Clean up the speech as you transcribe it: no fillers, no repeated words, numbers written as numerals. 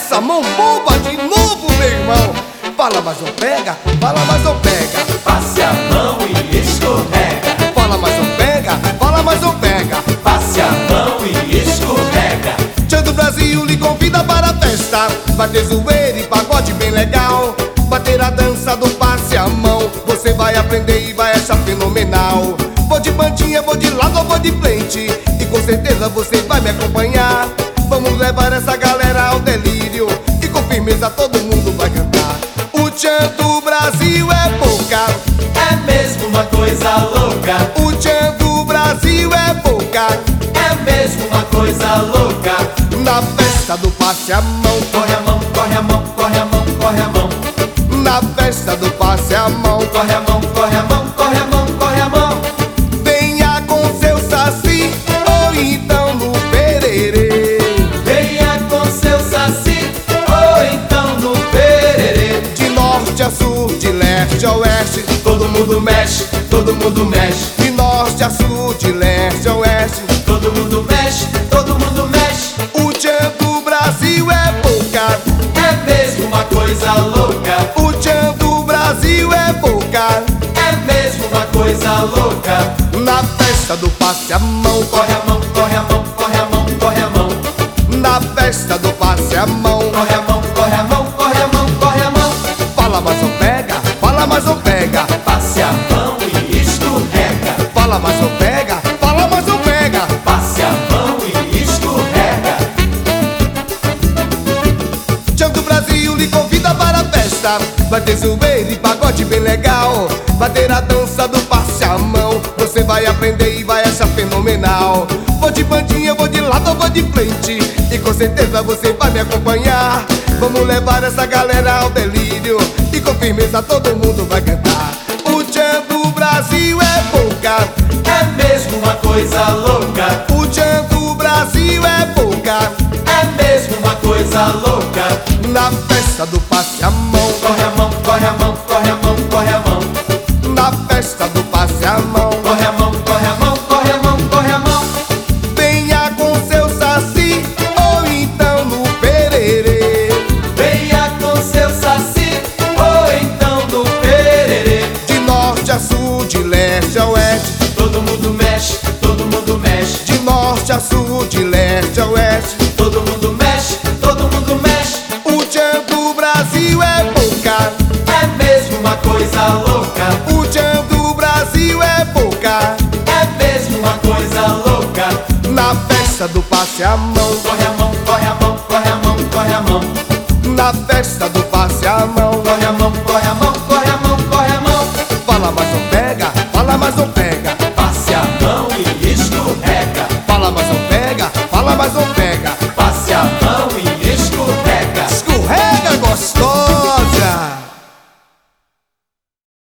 essa mão boba de novo, meu irmão. Fala, mas não pega, fala, mas não pega. Passe a mão e escorrega. Fala, mas não pega, fala, mas não pega. Passe a mão e escorrega. Tchan do Brasil lhe convida para a festa. Vai ter zoeira e pagode bem legal. Bater a dança do passe a mão. Você vai aprender e vai achar fenomenal. Vou de bandinha, vou de lado ou vou de frente, e com certeza você vai me acompanhar. Vamos levar essa galera ao delírio, e com firmeza todo mundo vai cantar. O tchan do Brasil é boca, É mesmo uma coisa louca. o tchan do Brasil é boca. É mesmo uma coisa louca. Na festa do passe a mão, Corre a mão, corre a mão, corre a mão, corre a mão. na festa do passe a mão. Corre a mão, corre a mão, corre a mão, corre a mão. Venha com seu saci, ou então no pererê. Venha com seu saci, ou então no pererê. De norte a sul, de leste a oeste, Todo mundo mexe, todo mundo mexe. de norte a sul, de leste a oeste. Todo mundo mexe, todo mundo mexe. O tchan do Brasil é boca, É mesmo uma coisa louca. o tchan do Brasil é boca. É mesmo uma coisa louca. Na festa do passe a mão, Corre a mão, corre a mão, corre a mão, corre a mão. na festa do passe a mão. Corre a mão, corre a mão, corre a mão, corre a mão. Fala, mas não pega, fala, mas não pega. Passe a mão e escorrega. Fala, mas não pega, fala, mas não pega. Passe a mão e escorrega. Tchan do Brasil lhe convida para a festa. Vai ter zoeira e pagode bem legal. Bater a dança do passe a mão. Você vai aprender e vai achar fenomenal. Vou de bandinha, vou de lado ou vou de frente, e com certeza você vai me acompanhar. Vamos levar essa galera ao delírio, e com firmeza todo mundo vai cantar. O tchan do Brasil é boca, É mesmo uma coisa louca. o tchan do Brasil é boca. É mesmo uma coisa louca. Na festa do passe a mão, Corre a mão, corre a mão, corre a mão, corre a mão. na festa do passe a mão. Corre a mão, corre a mão, corre a mão, corre a mão. Venha com seu saci, ou então no pererê. Venha com seu saci, ou então no pererê. De norte a sul, de leste a oeste, Todo mundo mexe, todo mundo mexe. de norte a sul, de leste a oeste. Todo mundo mexe, todo mundo mexe. O tchan do Brasil é boca, É mesmo uma coisa louca. o tchan do Brasil é boca. É mesmo uma coisa louca. Na festa do passe a mão, Corre a mão, corre a mão, corre a mão, corre a mão. na festa do passe a mão.